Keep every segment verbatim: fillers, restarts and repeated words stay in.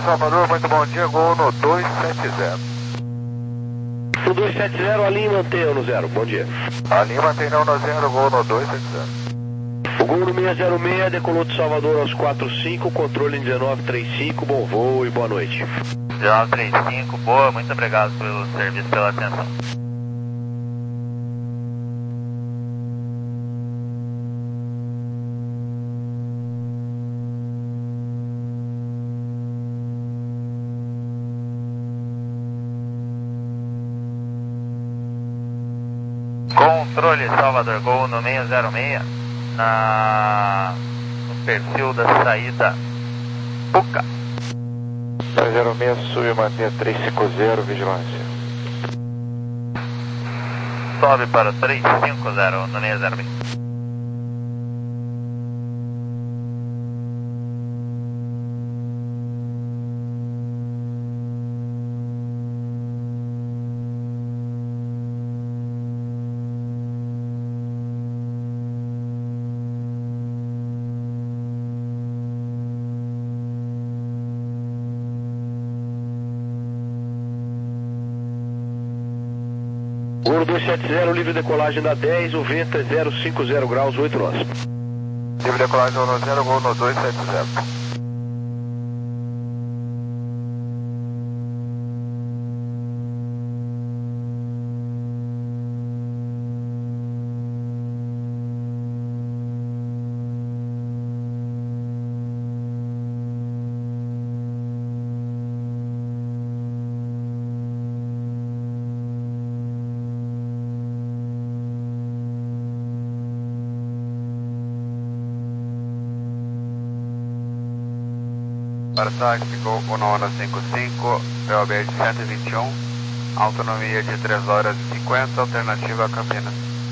Salvador, muito bom dia, gol no dois sete zero. No dois sete zero, a linha mantém no zero, bom dia. A linha mantém no zero, gol no dois sete zero. O gol no seis zero seis, decolou de Salvador aos quatro cinco, controle em dezenove trinta e cinco, bom voo e boa noite. dezenove trinta e cinco, boa, muito obrigado pelo serviço, pela atenção. Controle Salvador, gol no seis zero seis, na... no perfil da saída Puca. seis zero seis, sube e mantém três cinco zero, vigilância. Sobe para três cinco zero no seis zero seis. Gol dois sete zero, livre decolagem da dez, o vento é zero cinco zero graus, oito nós. Livre decolagem no zero, gol no dois sete zero. Para táxi, gol um cinco cinco, P O B de cento e vinte e um, autonomia de três horas e cinquenta, alternativa a Campinas.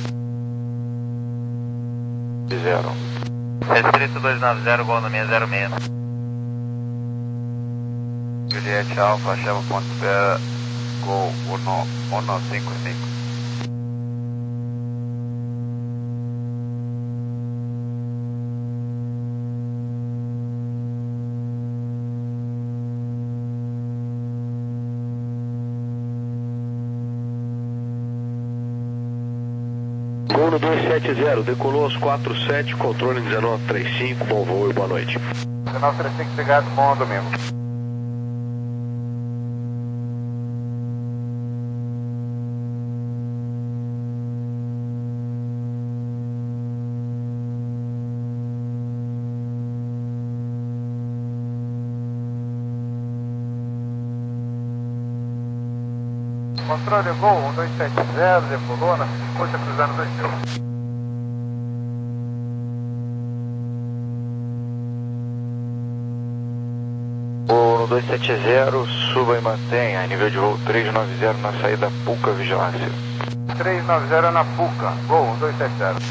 Zero. Restrito dois nove zero, gol no seis zero seis. Juliette Alfa, chama ponto espera, gol um cinco cinco. Gol no dois sete zero, decolou aos quatro sete, controle em dezenove trinta e cinco, bom voo e boa noite. dezenove trinta e cinco, obrigado, bom domingo. Controle gol, um dois sete zero, decolou na coxa cruzando dois mil. Gol no dois sete zero, suba e mantenha, nível de voo três nove zero na saída Puca, vigilância. três nove zero na Puca, gol, um dois sete zero.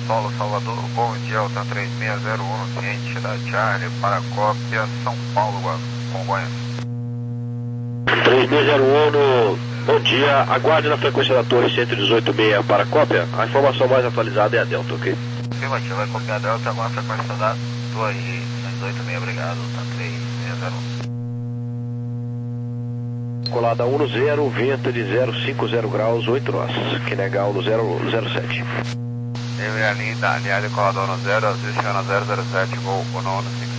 Solo Salvador, bom dia, Alta três seis zero um, ciente da Charlie, para cópia, São Paulo, Congonhas. três seis zero um, bom dia, aguarde na frequência da torre cento e dezoito ponto seis para cópia, a informação mais atualizada é a Delta, ok? Afirmativo, vai copiar a Delta, agora a frequência da torre cento e dezoito ponto seis, obrigado, Alta três seis zero um. Colada um no zero, vento de zero vírgula cinquenta graus, oito nós, que negal no zero zero sete. Livre linda, aliado colada um no zero, Azul zero zero sete, voo um no cinco cinco.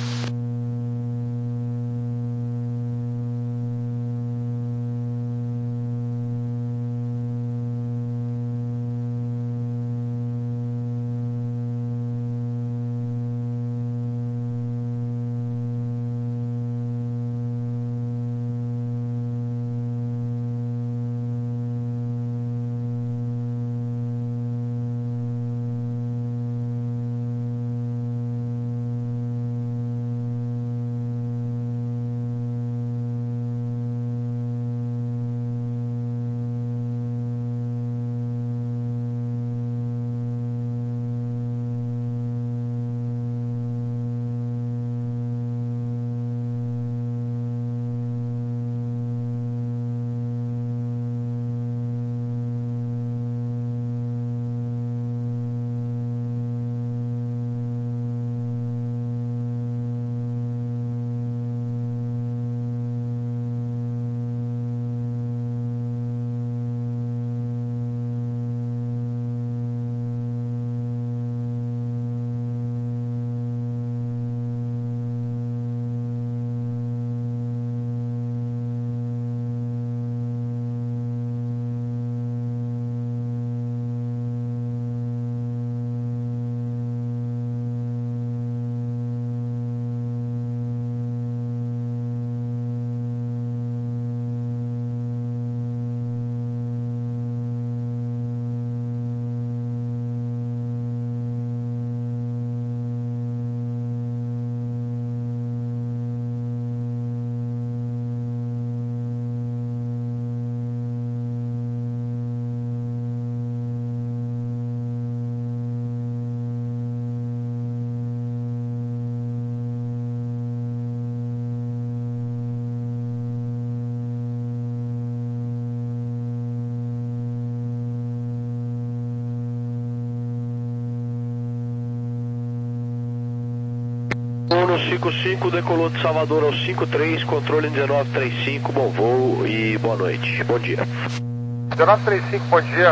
cinco cinco, decolou de Salvador ao cinco três, controle dezenove trinta e cinco, bom voo e boa noite, bom dia. dezenove trinta e cinco, bom dia,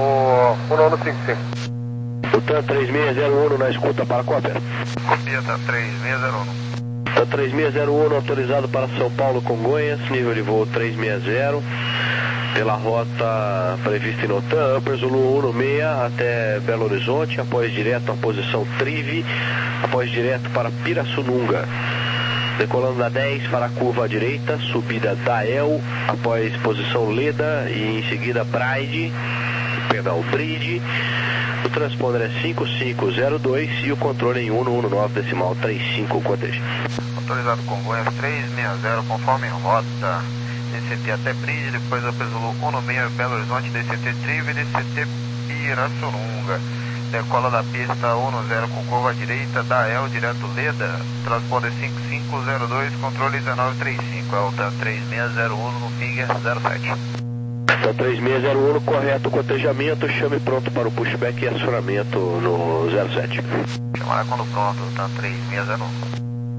o Uno cinco cinco. O TAM três seis zero um na escuta para cópia. Copia TAM três seis zero um. TAM três seis zero um autorizado para São Paulo, Congonhas, nível de voo três seis zero, pela rota prevista em Notan, Upper Zulu um seis até Belo Horizonte, após direto à posição Trive, após direto para Pirassununga. Decolando da dez para a curva à direita, subida da El, após posição Leda e em seguida Bride, perdão, Bride. O transponder é cinco cinco zero dois e o controle em um um nove decimal trinta e cinco quadrilha. Autorizado Congonhas três seis zero, conforme rota. D C T até Bride, depois Upper Zulu um seis Belo Horizonte, D C T Trive, D C T Pirassununga. Decola da pista um zero com curva à direita, da El direto Leda, transponder cinco cinco zero dois, controle dezenove trinta e cinco, Alta três seis zero um no Finger zero sete. Alta três seis zero um, correto cotejamento, chame pronto para o pushback e acionamento no zero sete. Chamará quando pronto, Alta três seis zero um.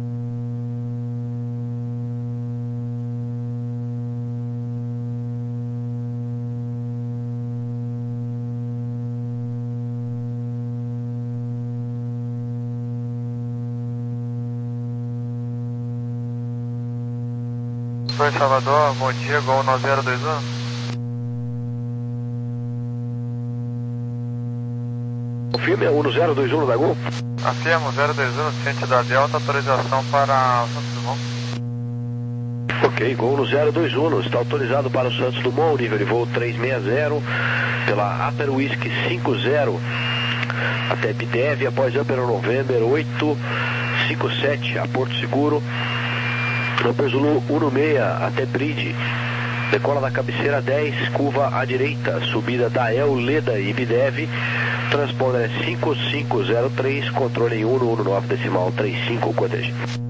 Oi, Salvador, bom dia, Gol nove zero dois um. Confirme, é um zero dois um da Gol? Afirmo, zero dois um, ciente da Delta, autorização para Santos Dumont. Ok, Gol no zero dois um, está autorizado para o Santos Dumont, nível de voo três seis zero, pela Upper Whisky cinco zero, até Bidev, após Upper November oito cinco sete, a Porto Seguro. Upper Zulu um seis até Bride, decola da cabeceira dez, curva à direita, subida da El, Leda e Bidev, Transponder é cinco cinco zero três, controle em um um nove decimal trinta e cinco, cortejo.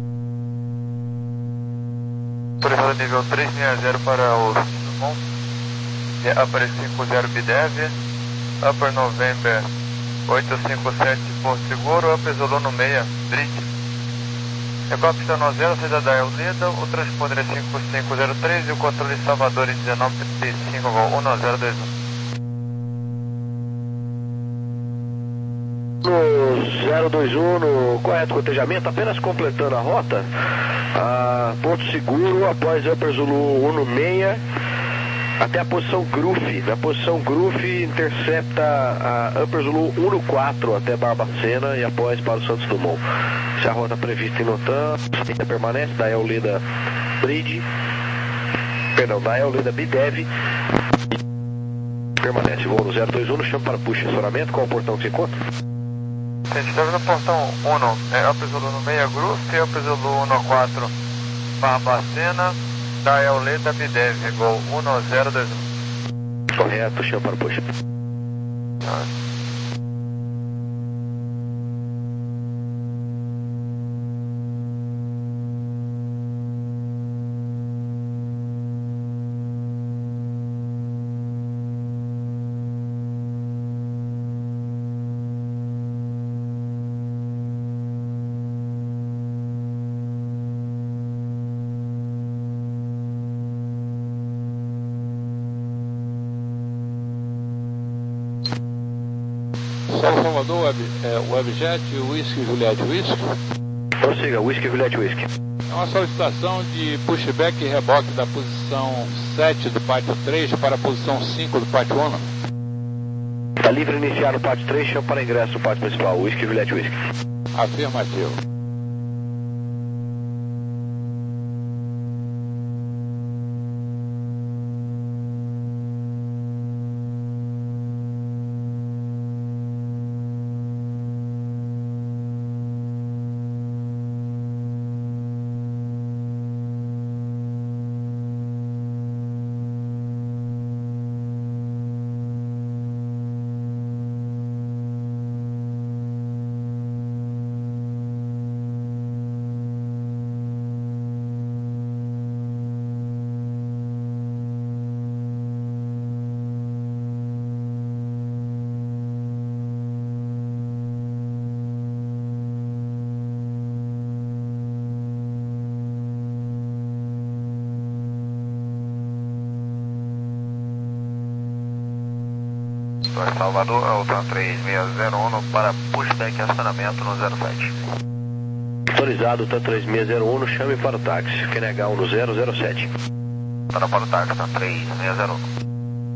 Autorizado nível três seis zero para o Dumont, Upper cinco zero B D E V, Upper November oito cinco sete Porto Seguro, Upper Zulu no seis, Bridge. Recop está no zero, saída da Eulida, o transponder é cinco cinco zero três e o controle Salvador em dezenove trinta e cinco, um zero dois um. No zero dois um, no correto cotejamento, apenas completando a rota, a Porto Seguro, após Upper Zulu um seis, até a posição Groove. Na posição Groove, intercepta a Upper Zulu um quatro até Barbacena e após para o Santos Dumont. Se a rota prevista em Notan, ainda permanece, da Eulida Bridge, perdão, da Eulida B D E V, permanece. Voo no zero dois um, no chão para push, estacionamento, qual o portão que se encontra? A gente estava no portão um, é Upper Zulu no seis Groove, Upper Zulu um quatro Barbacena, da Eulida B D E V, Gol um zero dois um. Correto, chão para push. Ah. Salvador, Web, é, Webjet, Whisky, Juliette, Whisky. Prossiga, Whisky, Juliette, Whisky. É uma solicitação de pushback e reboque da posição sete do pátio três para a posição cinco do pátio um. Está livre iniciar no pátio três, chão para ingresso no pátio principal, Whisky, Juliette, Whisky. Afirmativo. Salvador, Alta três seis zero um para pushback e acionamento no zero sete. Autorizado, T A três seis zero um, chame para o táxi, Q N H um no zero zero sete. Para para o táxi, T A três seis zero um.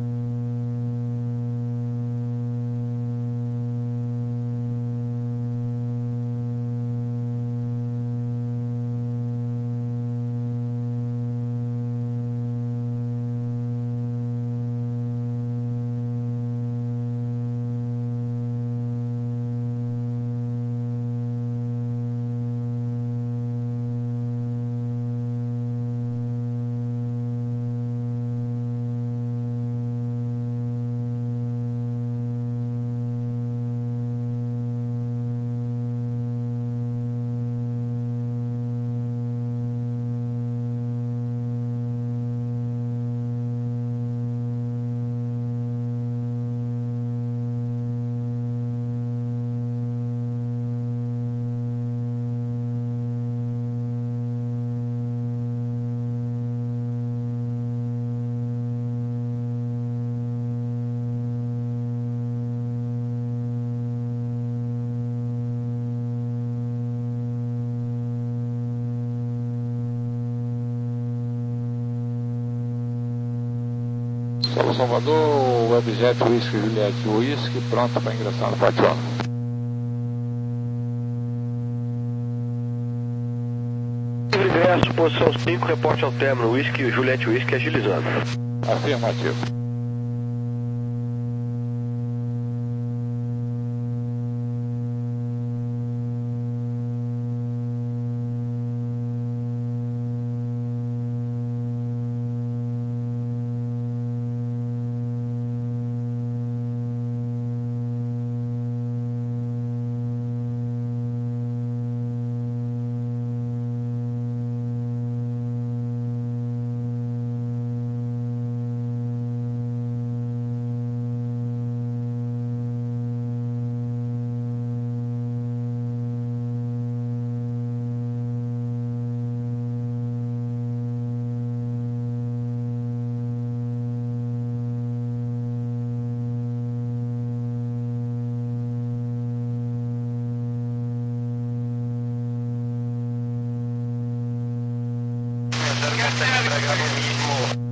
Salvador, Webjet, Whisky, Juliette, Whisky, pronto para ingressar no pátio um. Livre ingresso, posição cinco, reporte ao término, Whisky, Juliette, Whisky, agilizando. Afirmativo. zero consegue entregar no mínimo.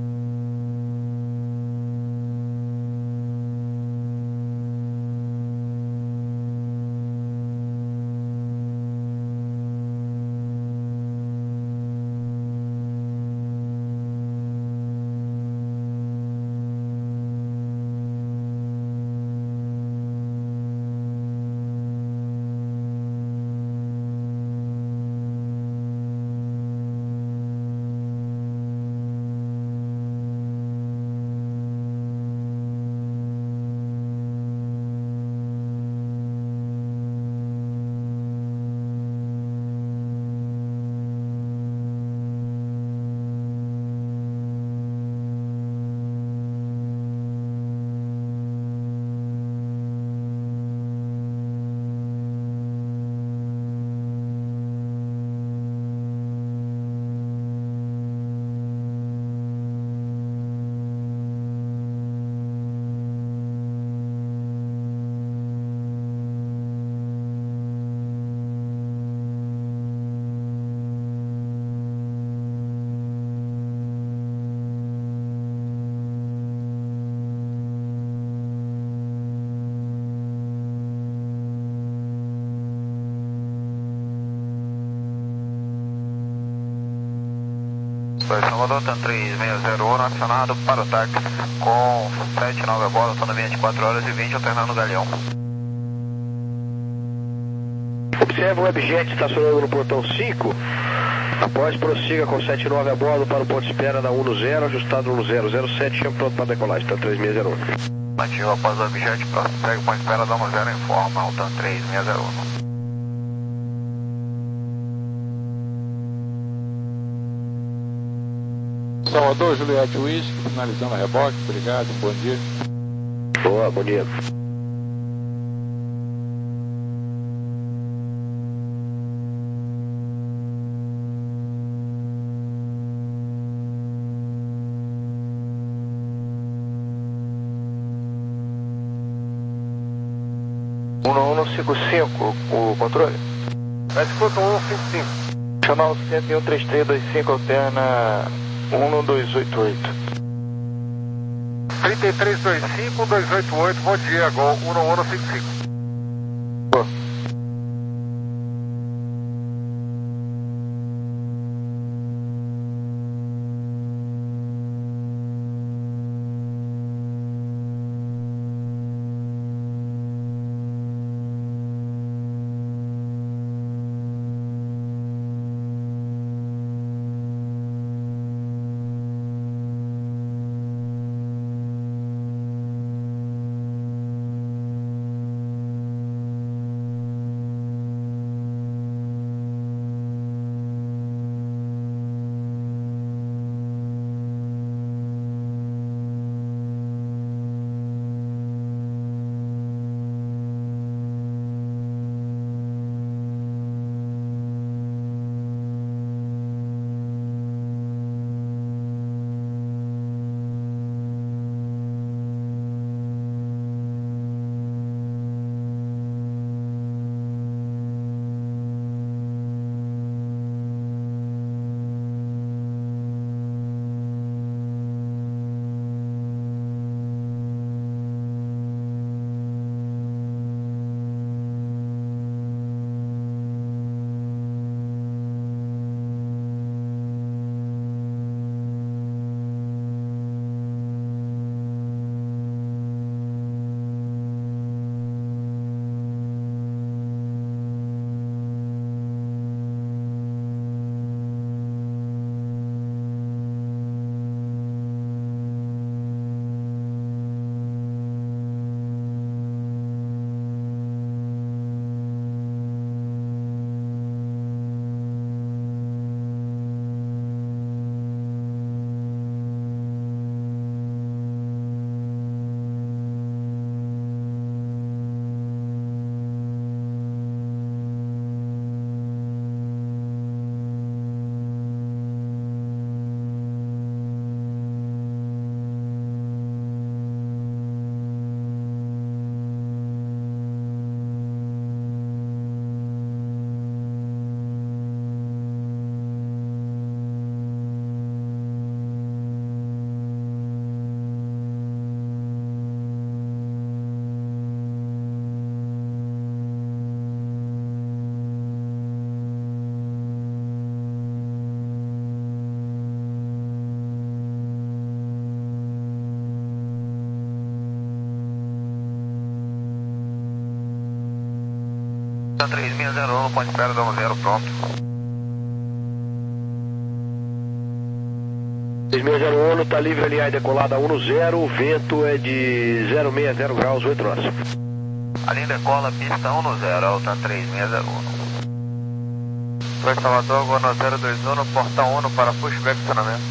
Salvador, TAM três seis zero um, acionado para o táxi com sete nove a bordo, autonomia de quatro horas e vinte, alternando o Galeão. Observe o Webjet estacionando no portão cinco. Após, prossiga com sete nove a bordo para o ponto de espera da um no zero, ajustado no zero zero sete, chama pronto para decolagem, TAM três seis zero um. Ativo após o Webjet, prossegue com a espera da um zero, informa, o TAM três seis zero um. Salvador, Juliette Whisky, finalizando a reboque, obrigado, bom dia. Boa, bom dia. um um cinco cinco, o controle? Escuta um um cinco cinco. Canal cento e um, três três dois cinco, alterna um dois oito oito. trinta e três vinte e cinco, dois oito oito, bom dia, Gol um um cinco cinco. Boa. três seis zero um, ponte espera, dá um zero, pronto. três seis zero um, está livre, L A decolada um zero, o vento é de zero seis zero graus, oito nós. A linha decola, pista um zero, alta três seis zero um. Foi Salvador, Gono zero dois um, portão um para pushback estacionamento.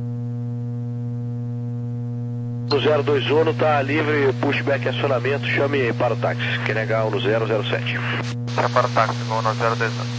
zero dois um, está livre, pushback acionamento, chame para o táxi, Q N H um zero zero sete. Chama para o táxi, Gono zero dois um.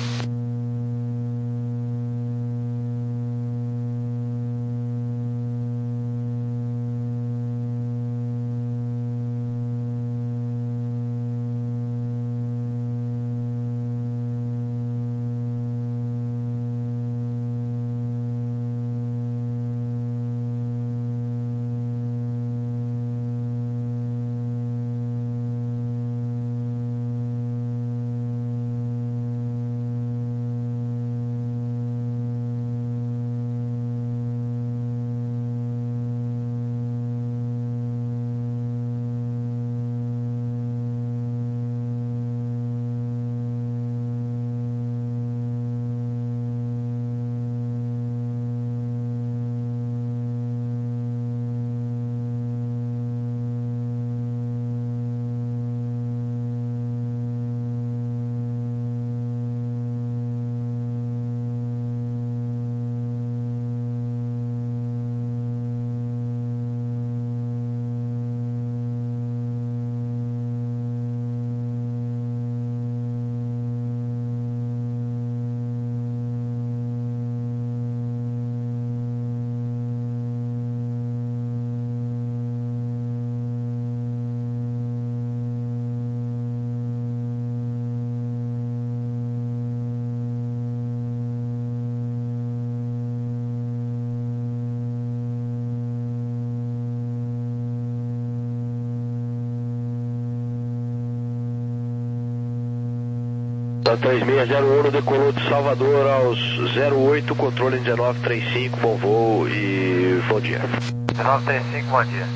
três seis zero um, decolou de Salvador aos zero oito, controle dezenove trinta e cinco, bom voo e bom dia. dezenove trinta e cinco, bom dia.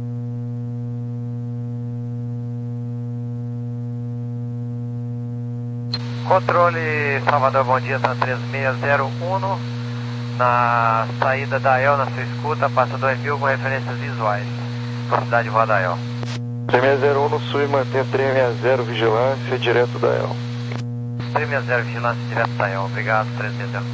Controle Salvador, bom dia, tá três seis zero um, na saída da E L, na sua escuta, passa dois mil com referências visuais, velocidade de voar da E L. três seis zero um no sul e mantém três seis zero vigilância direto da E L. três seis zero vigilância direto da E L, obrigado, três seis zero.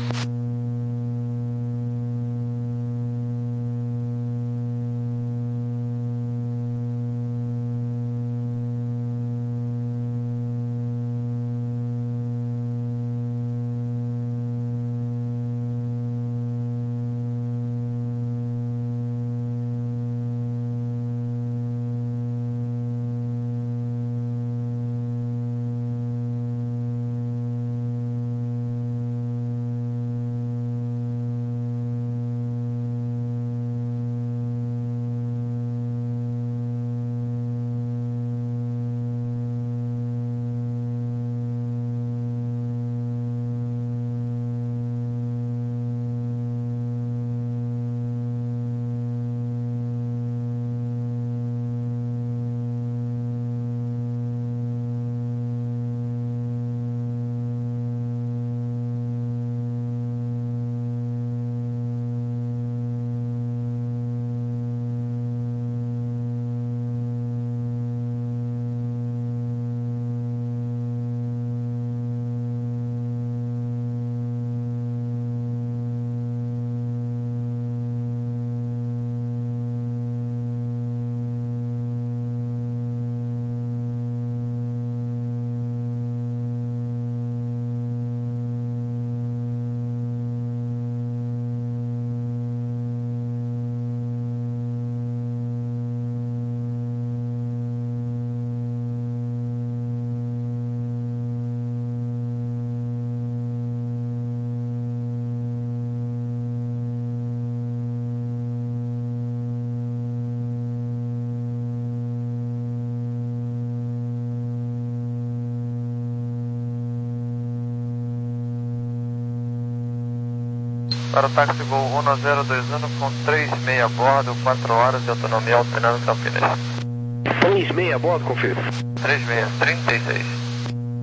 Para o táxi Gol um zero dois um com três seis a bordo, quatro horas de autonomia alternando Campinas. três seis a bordo, confirmo. três seis, trinta e seis.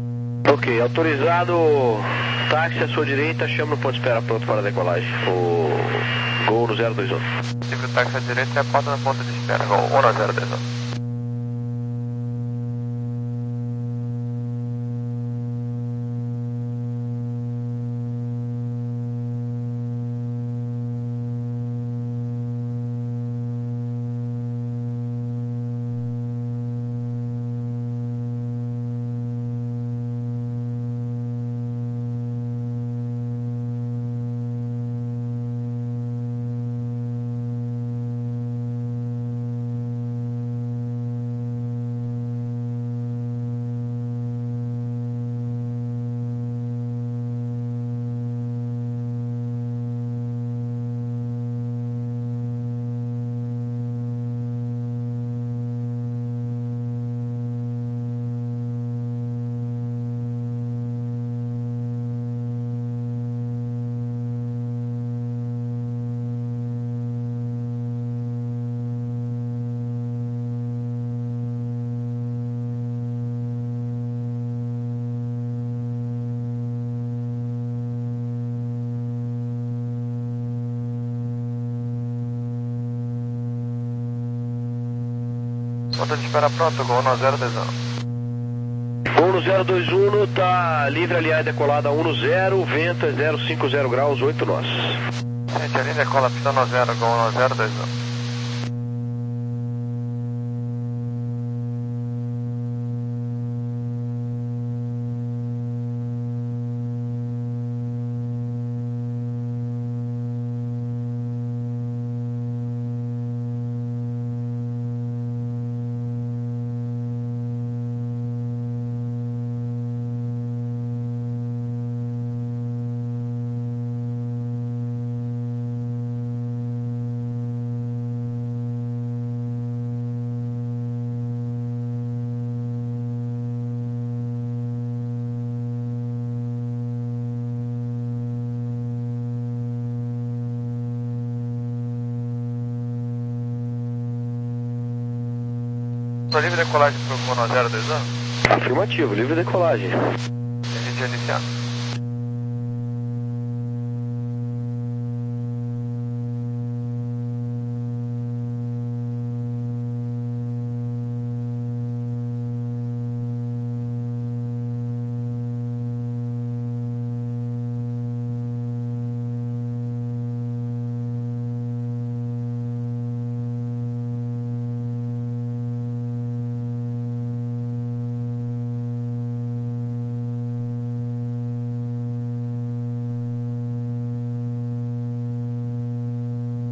Ok, autorizado, táxi à sua direita, chama no ponto de espera pronto para a decolagem. O Gol no zero dois um. Livre táxi à direita e aponta na ponta de espera, Gol um zero dois um. Ponta de espera pronto, Gol no zero dois um. Gol no zero dois um, tá livre, aliás, decolada um zero, vento é zero cinco zero graus, oito nós. Gente, a linha decola pista no zero, Gol no zero dois um. Livre decolagem para o Gol no zero dois um? Afirmativo, livre decolagem. A gente iniciando.